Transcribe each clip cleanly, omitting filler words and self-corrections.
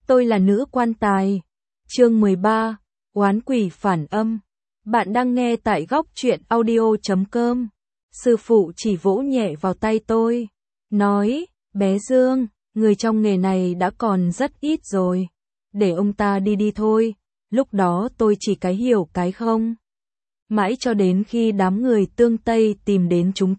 Tôi là nữ quan tài. Chương 13, oán quỷ phản âm. Bạn đang nghe tại góc truyện audio.com. Sư phụ chỉ vỗ nhẹ vào tay tôi, nói, bé Dương, người trong nghề này đã còn rất ít rồi. Để ông ta đi thôi. Lúc đó tôi chỉ cái hiểu cái không. Mãi cho đến khi đám người Tương Tây tìm đến chúng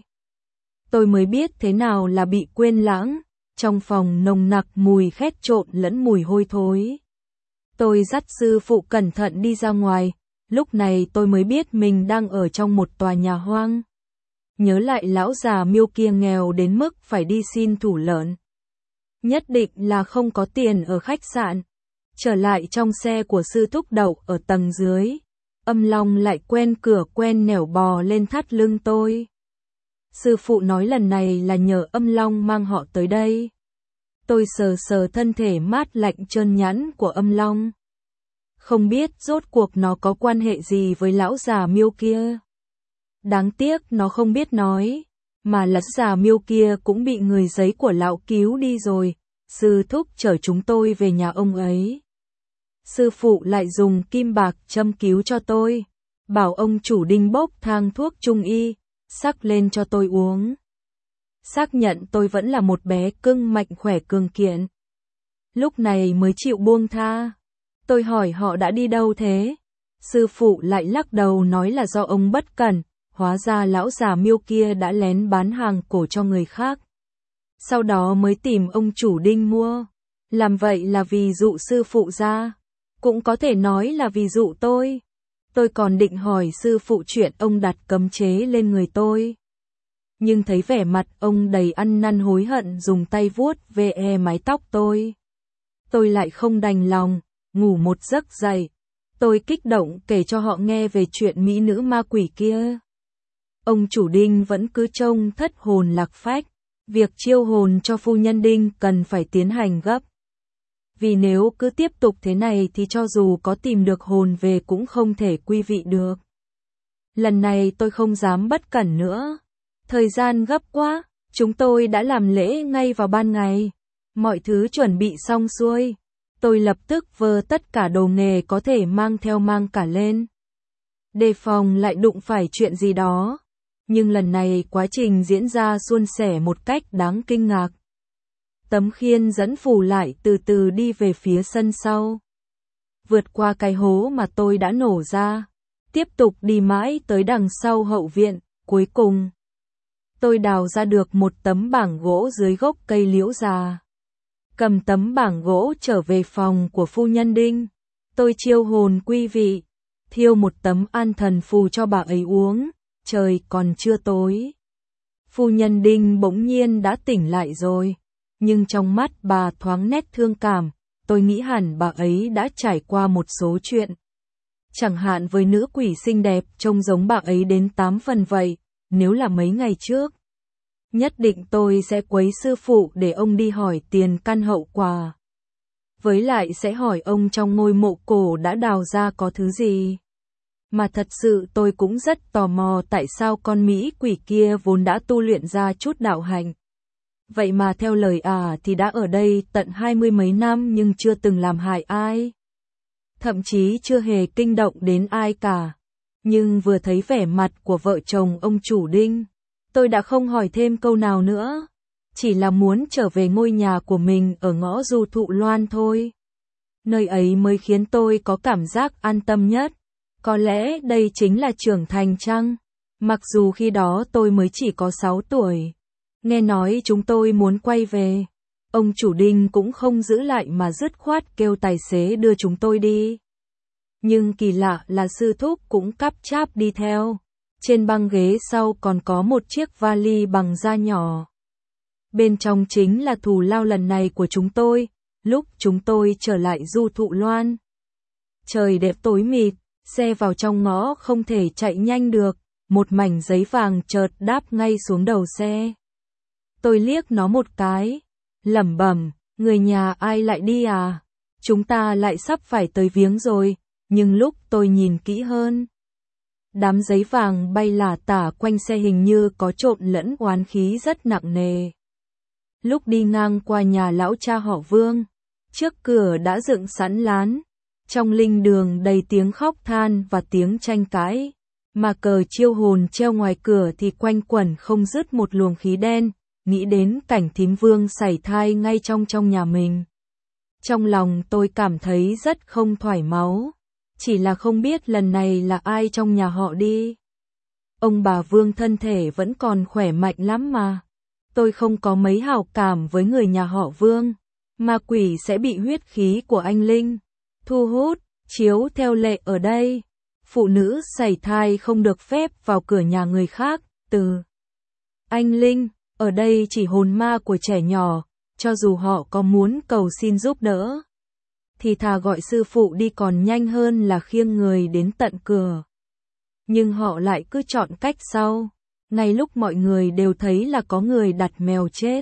tôi mới biết thế nào là bị quên lãng. Trong phòng nồng nặc mùi khét trộn lẫn mùi hôi thối. Tôi dắt sư phụ cẩn thận đi ra ngoài, lúc này tôi mới biết mình đang ở trong một tòa nhà hoang. Nhớ lại lão già Miêu kia nghèo đến mức phải đi xin thủ lợn. Nhất định là không có tiền ở khách sạn. Trở lại trong xe của sư thúc đậu ở tầng dưới, Âm Long lại quen cửa quen nẻo bò lên thắt lưng tôi. Sư phụ nói lần này là nhờ Âm Long mang họ tới đây. Tôi sờ sờ thân thể mát lạnh trơn nhẵn của Âm Long. Không biết rốt cuộc nó có quan hệ gì với lão già Miêu kia. Đáng tiếc nó không biết nói, mà lão già Miêu kia cũng bị người giấy của lão cứu đi rồi. Sư thúc chở chúng tôi về nhà ông ấy. Sư phụ lại dùng kim bạc châm cứu cho tôi, bảo ông chủ Đinh bốc thang thuốc trung y, sắc lên cho tôi uống. Xác nhận tôi vẫn là một bé cưng mạnh khỏe cường kiện. Lúc này mới chịu buông tha. Tôi hỏi họ đã đi đâu thế? Sư phụ lại lắc đầu nói là do ông bất cẩn, hóa ra lão già Miêu kia đã lén bán hàng cổ cho người khác. Sau đó mới tìm ông chủ Đinh mua. Làm vậy là vì dụ sư phụ ra. Cũng có thể nói là vì dụ tôi. Tôi còn định hỏi sư phụ chuyện ông đặt cấm chế lên người tôi. Nhưng thấy vẻ mặt ông đầy ăn năn hối hận dùng tay vuốt ve mái tóc tôi. Tôi lại không đành lòng, ngủ một giấc dậy. Tôi kích động kể cho họ nghe về chuyện mỹ nữ ma quỷ kia. Ông chủ Đinh vẫn cứ trông thất hồn lạc phách. Việc chiêu hồn cho phu nhân Đinh cần phải tiến hành gấp. Vì nếu cứ tiếp tục thế này thì cho dù có tìm được hồn về cũng không thể quy vị được. Lần này tôi không dám bất cẩn nữa. Thời gian gấp quá, chúng tôi đã làm lễ ngay vào ban ngày. Mọi thứ chuẩn bị xong xuôi. Tôi lập tức vơ tất cả đồ nghề có thể mang theo mang cả lên. Đề phòng lại đụng phải chuyện gì đó. Nhưng lần này quá trình diễn ra suôn sẻ một cách đáng kinh ngạc. Tấm khiên dẫn phù lại từ từ đi về phía sân sau. Vượt qua cái hố mà tôi đã nổ ra. Tiếp tục đi mãi tới đằng sau hậu viện, cuối cùng. Tôi đào ra được một tấm bảng gỗ dưới gốc cây liễu già. Cầm tấm bảng gỗ trở về phòng của phu nhân Đinh. Tôi chiêu hồn quy vị. Thiêu một tấm an thần phù cho bà ấy uống. Trời còn chưa tối. Phu nhân Đinh bỗng nhiên đã tỉnh lại rồi. Nhưng trong mắt bà thoáng nét thương cảm. Tôi nghĩ hẳn bà ấy đã trải qua một số chuyện. Chẳng hạn với nữ quỷ xinh đẹp trông giống bà ấy đến 8 phần vậy. Nếu là mấy ngày trước, nhất định tôi sẽ quấy sư phụ để ông đi hỏi tiền căn hậu quả. Với lại sẽ hỏi ông trong ngôi mộ cổ đã đào ra có thứ gì. Mà thật sự tôi cũng rất tò mò tại sao con Mỹ quỷ kia vốn đã tu luyện ra chút đạo hạnh. Vậy mà theo lời thì đã ở đây tận 20 mấy năm nhưng chưa từng làm hại ai. Thậm chí chưa hề kinh động đến ai cả. Nhưng vừa thấy vẻ mặt của vợ chồng ông chủ Đinh, tôi đã không hỏi thêm câu nào nữa. Chỉ là muốn trở về ngôi nhà của mình ở ngõ Du Thụ Loan thôi. Nơi ấy mới khiến tôi có cảm giác an tâm nhất. Có lẽ đây chính là trưởng thành chăng? Mặc dù khi đó tôi mới chỉ có 6 tuổi. Nghe nói chúng tôi muốn quay về. Ông chủ Đinh cũng không giữ lại mà dứt khoát kêu tài xế đưa chúng tôi đi. Nhưng kỳ lạ là sư thúc cũng cắp cháp đi theo. Trên băng ghế sau còn có một chiếc vali bằng da nhỏ. Bên trong chính là thù lao lần này của chúng tôi, lúc chúng tôi trở lại Du Thụ Loan. Trời đẹp tối mịt, xe vào trong ngõ không thể chạy nhanh được, một mảnh giấy vàng chợt đáp ngay xuống đầu xe. Tôi liếc nó một cái, lẩm bẩm, người nhà ai lại đi à? Chúng ta lại sắp phải tới viếng rồi, nhưng lúc tôi nhìn kỹ hơn, đám giấy vàng bay lả tả quanh xe hình như có trộn lẫn oán khí rất nặng nề. Lúc đi ngang qua nhà lão cha họ Vương, Trước cửa đã dựng sẵn lán, trong linh đường đầy tiếng khóc than và tiếng tranh cãi, mà cờ chiêu hồn treo ngoài cửa thì quanh quẩn không dứt một luồng khí đen, nghĩ đến cảnh thím Vương sảy thai ngay trong nhà mình. Trong lòng tôi cảm thấy rất không thoải máu, chỉ là không biết lần này là ai trong nhà họ đi. Ông bà Vương thân thể vẫn còn khỏe mạnh lắm mà. Tôi không có mấy hảo cảm với người nhà họ Vương. Ma quỷ sẽ bị huyết khí của anh Linh thu hút, chiếu theo lệ ở đây. Phụ nữ sảy thai không được phép vào cửa nhà người khác, từ anh Linh, ở đây chỉ hồn ma của trẻ nhỏ, cho dù họ có muốn cầu xin giúp đỡ, thì thà gọi sư phụ đi còn nhanh hơn là khiêng người đến tận cửa. Nhưng họ lại cứ chọn cách sau, ngay lúc mọi người đều thấy là có người đặt mèo chết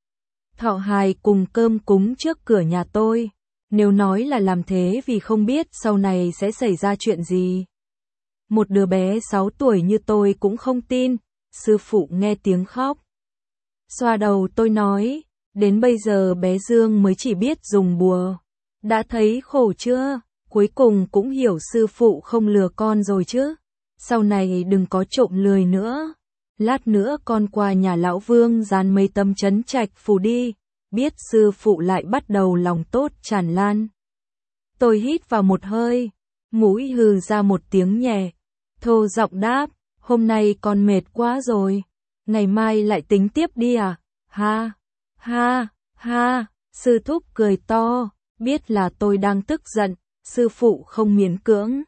thọ hài cùng cơm cúng trước cửa nhà tôi. Nếu nói là làm thế vì không biết sau này sẽ xảy ra chuyện gì, một đứa bé 6 tuổi như tôi cũng không tin. Sư phụ nghe tiếng khóc, xoa đầu tôi nói, đến bây giờ bé Dương mới chỉ biết dùng bùa. Đã thấy khổ chưa? Cuối cùng cũng hiểu sư phụ không lừa con rồi chứ. Sau này đừng có trộm lười nữa. Lát nữa con qua nhà lão Vương dán mấy tấm trấn trạch phù đi. Biết sư phụ lại bắt đầu lòng tốt tràn lan. Tôi hít vào một hơi, mũi hừ ra một tiếng nhẹ, thô giọng đáp, hôm nay con mệt quá rồi, ngày mai lại tính tiếp đi à? Ha, ha, ha, sư thúc cười to, biết là tôi đang tức giận, sư phụ không miễn cưỡng.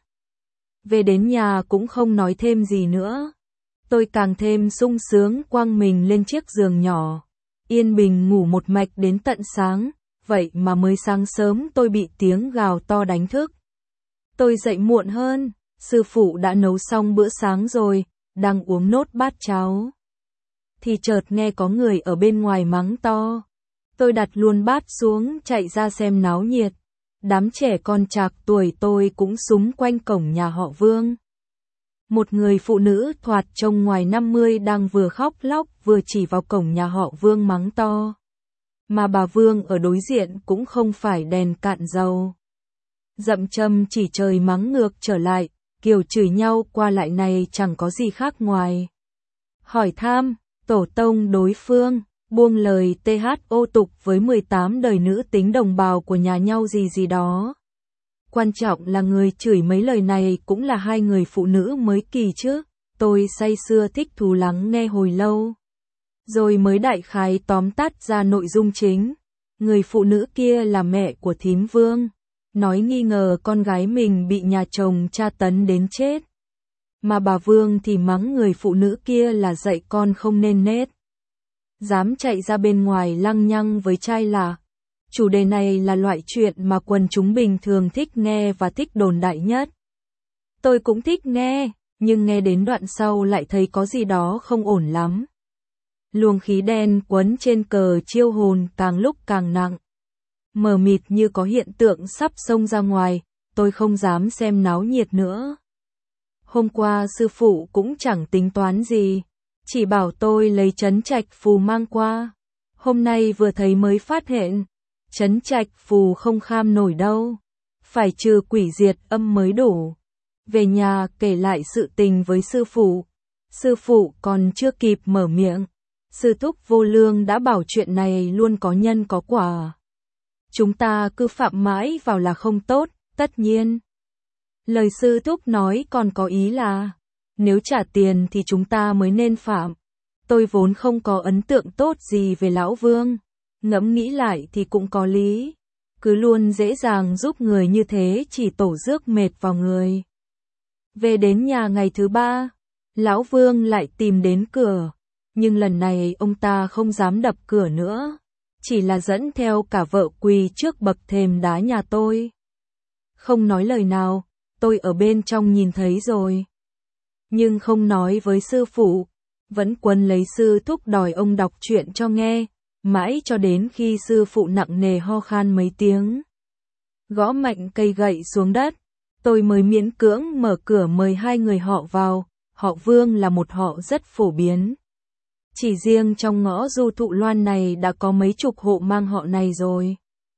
Về đến nhà cũng không nói thêm gì nữa. Tôi càng thêm sung sướng quăng mình lên chiếc giường nhỏ, yên bình ngủ một mạch đến tận sáng, vậy mà mới sáng sớm tôi bị tiếng gào to đánh thức. Tôi dậy muộn hơn, sư phụ đã nấu xong bữa sáng rồi, đang uống nốt bát cháo. Thì chợt nghe có người ở bên ngoài mắng to. Tôi đặt luôn bát xuống chạy ra xem náo nhiệt. Đám trẻ con trạc tuổi tôi cũng xúm quanh cổng nhà họ Vương. Một người phụ nữ thoạt trông ngoài 50 đang vừa khóc lóc vừa chỉ vào cổng nhà họ Vương mắng to. Mà bà Vương ở đối diện cũng không phải đèn cạn dầu. Dậm châm chỉ trời mắng ngược trở lại, kiểu chửi nhau qua lại này chẳng có gì khác ngoài hỏi tham, tổ tông đối phương, buông lời THO tục với 18 đời nữ tính đồng bào của nhà nhau gì đó. Quan trọng là người chửi mấy lời này cũng là hai người phụ nữ mới kỳ chứ. Tôi say sưa thích thú lắng nghe hồi lâu, rồi mới đại khái tóm tắt ra nội dung chính. Người phụ nữ kia là mẹ của thím Vương, nói nghi ngờ con gái mình bị nhà chồng tra tấn đến chết. Mà bà Vương thì mắng người phụ nữ kia là dạy con không nên nết, dám chạy ra bên ngoài lăng nhăng với trai lạ. Chủ đề này là loại chuyện mà quần chúng bình thường thích nghe và thích đồn đại nhất. Tôi cũng thích nghe, nhưng nghe đến đoạn sau lại thấy có gì đó không ổn lắm. Luồng khí đen quấn trên cờ chiêu hồn càng lúc càng nặng, mờ mịt như có hiện tượng sắp xông ra ngoài, tôi không dám xem náo nhiệt nữa. Hôm qua sư phụ cũng chẳng tính toán gì, chỉ bảo tôi lấy trấn trạch phù mang qua. Hôm nay vừa thấy mới phát hiện, trấn trạch phù không kham nổi đâu, phải trừ quỷ diệt âm mới đủ. Về nhà kể lại sự tình với sư phụ còn chưa kịp mở miệng, sư thúc vô lương đã bảo chuyện này luôn có nhân có quả. Chúng ta cứ phạm mãi vào là không tốt, tất nhiên. Lời sư thúc nói còn có ý là, nếu trả tiền thì chúng ta mới nên phạm. Tôi vốn không có ấn tượng tốt gì về lão Vương, ngẫm nghĩ lại thì cũng có lý. Cứ luôn dễ dàng giúp người như thế chỉ tổ rước mệt vào người. Về đến nhà ngày thứ 3, lão Vương lại tìm đến cửa, nhưng lần này ông ta không dám đập cửa nữa, chỉ là dẫn theo cả vợ quỳ trước bậc thềm đá nhà tôi. Không nói lời nào, tôi ở bên trong nhìn thấy rồi, nhưng không nói với sư phụ, vẫn quấn lấy sư thúc đòi ông đọc truyện cho nghe, mãi cho đến khi sư phụ nặng nề ho khan mấy tiếng, gõ mạnh cây gậy xuống đất, tôi mới miễn cưỡng mở cửa mời hai người họ vào. Họ Vương là một họ rất phổ biến. Chỉ riêng trong ngõ Du Thụ Loan này đã có mấy chục hộ mang họ này rồi.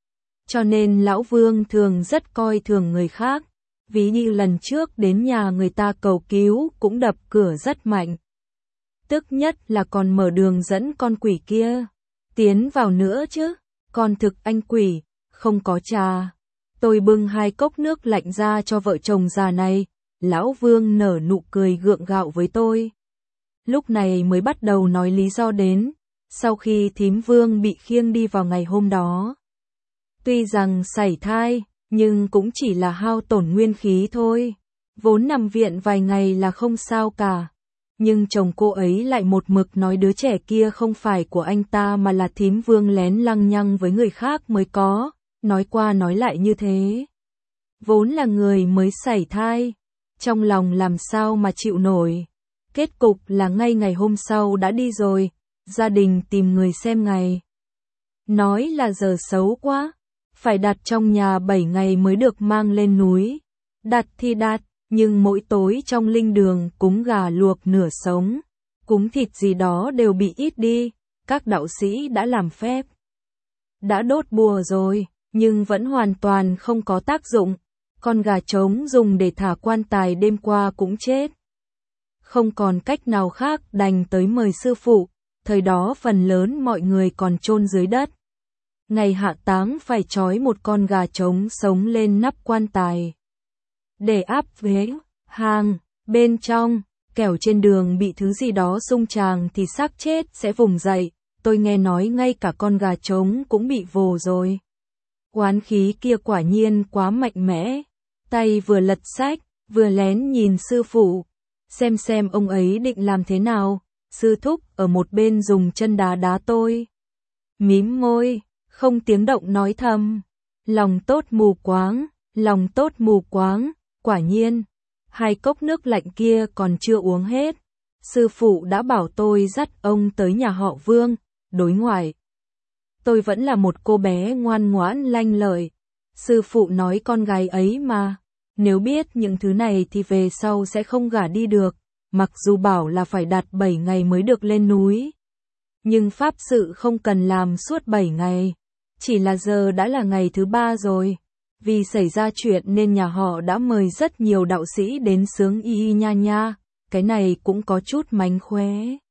cho nên lão Vương thường rất coi thường người khác. Ví như lần trước đến nhà người ta cầu cứu cũng đập cửa rất mạnh. Tức nhất là còn mở đường dẫn con quỷ kia tiến vào nữa chứ. Còn thực anh quỷ, không có trà. Tôi bưng 2 cốc nước lạnh ra cho vợ chồng già này. Lão Vương nở nụ cười gượng gạo với tôi. Lúc này mới bắt đầu nói lý do đến. Sau khi thím Vương bị khiêng đi vào ngày hôm đó. Tuy rằng sảy thai, nhưng cũng chỉ là hao tổn nguyên khí thôi. Vốn nằm viện vài ngày là không sao cả. Nhưng chồng cô ấy lại một mực nói đứa trẻ kia không phải của anh ta mà là thím Vương lén lăng nhăng với người khác mới có. Nói qua nói lại như thế. Vốn là người mới sảy thai. Trong lòng làm sao mà chịu nổi. Kết cục là ngay ngày hôm sau đã đi rồi. Gia đình tìm người xem ngày. Nói là giờ xấu quá. Phải đặt trong nhà 7 ngày mới được mang lên núi. Đặt thì đặt, nhưng mỗi tối trong linh đường cúng gà luộc nửa sống. Cúng thịt gì đó đều bị ít đi. Các đạo sĩ đã làm phép. Đã đốt bùa rồi, nhưng vẫn hoàn toàn không có tác dụng. Con gà trống dùng để thả quan tài đêm qua cũng chết. Không còn cách nào khác đành tới mời sư phụ. Thời đó phần lớn mọi người còn chôn dưới đất. Ngày hạ táng phải trói một con gà trống sống lên nắp quan tài. Để áp ghế, hàng, bên trong, kẻo trên đường bị thứ gì đó xung tràng thì xác chết sẽ vùng dậy. Tôi nghe nói ngay cả con gà trống cũng bị vồ rồi. Oán khí kia quả nhiên quá mạnh mẽ. Tay vừa lật sách, vừa lén nhìn sư phụ. Xem ông ấy định làm thế nào. Sư thúc ở một bên dùng chân đá đá tôi. Mím môi, không tiếng động nói thầm. Lòng tốt mù quáng, lòng tốt mù quáng. Quả nhiên, 2 cốc nước lạnh kia còn chưa uống hết. Sư phụ đã bảo tôi dắt ông tới nhà họ Vương, đối ngoại. Tôi vẫn là một cô bé ngoan ngoãn lanh lợi. Sư phụ nói con gái ấy mà, nếu biết những thứ này thì về sau sẽ không gả đi được, mặc dù bảo là phải đặt 7 ngày mới được lên núi. Nhưng pháp sự không cần làm suốt 7 ngày, chỉ là giờ đã là ngày thứ 3 rồi. Vì xảy ra chuyện nên nhà họ đã mời rất nhiều đạo sĩ đến sướng y nha nha, cái này cũng có chút mánh khóe.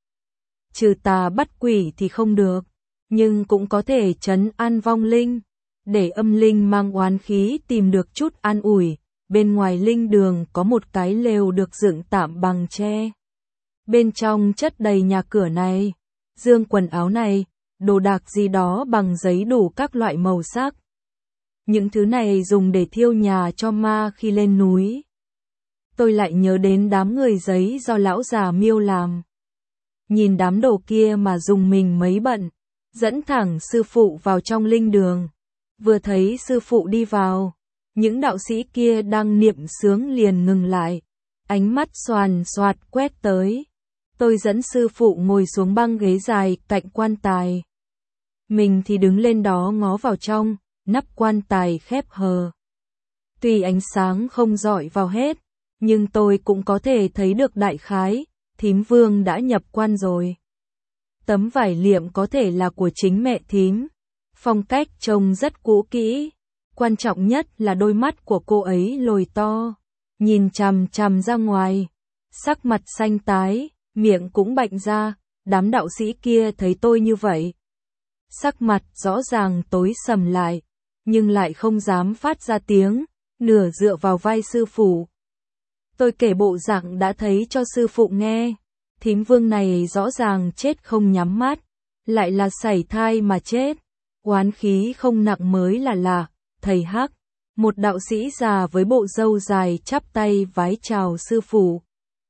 Trừ tà bắt quỷ thì không được, nhưng cũng có thể trấn an vong linh, để âm linh mang oán khí tìm được chút an ủi. Bên ngoài linh đường có một cái lều được dựng tạm bằng tre. Bên trong chất đầy nhà cửa này, dương quần áo này, đồ đạc gì đó bằng giấy đủ các loại màu sắc. Những thứ này dùng để thiêu nhà cho ma khi lên núi. Tôi lại nhớ đến đám người giấy do lão già Miêu làm. Nhìn đám đồ kia mà dùng mình mấy bận, dẫn thẳng sư phụ vào trong linh đường. Vừa thấy sư phụ đi vào, những đạo sĩ kia đang niệm xướng liền ngừng lại, ánh mắt xoàn xoạt quét tới. Tôi dẫn sư phụ ngồi xuống băng ghế dài cạnh quan tài. Mình thì đứng lên đó ngó vào trong, nắp quan tài khép hờ. Tuy ánh sáng không rọi vào hết, nhưng tôi cũng có thể thấy được đại khái, thím Vương đã nhập quan rồi. Tấm vải liệm có thể là của chính mẹ thím. Phong cách trông rất cũ kỹ. Quan trọng nhất là đôi mắt của cô ấy lồi to, nhìn chằm chằm ra ngoài. Sắc mặt xanh tái, miệng cũng bạnh ra. Đám đạo sĩ kia thấy tôi như vậy, sắc mặt rõ ràng tối sầm lại, nhưng lại không dám phát ra tiếng, nửa dựa vào vai sư phụ. Tôi kể bộ dạng đã thấy cho sư phụ nghe. Thím Vương này rõ ràng chết không nhắm mắt, lại là sảy thai mà chết. Oán khí không nặng mới là lạ. Thầy Hắc, một đạo sĩ già với bộ râu dài chắp tay vái chào sư phụ.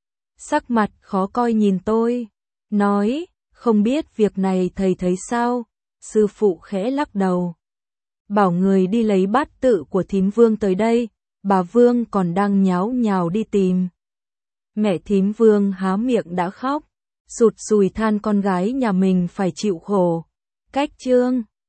Sắc mặt khó coi nhìn tôi, nói, không biết việc này thầy thấy sao? Sư phụ khẽ lắc đầu. Bảo người đi lấy bát tự của thím Vương tới đây, bà Vương còn đang nháo nhào đi tìm. Mẹ thím Vương há miệng đã khóc, sụt sùi than con gái nhà mình phải chịu khổ. Cách chương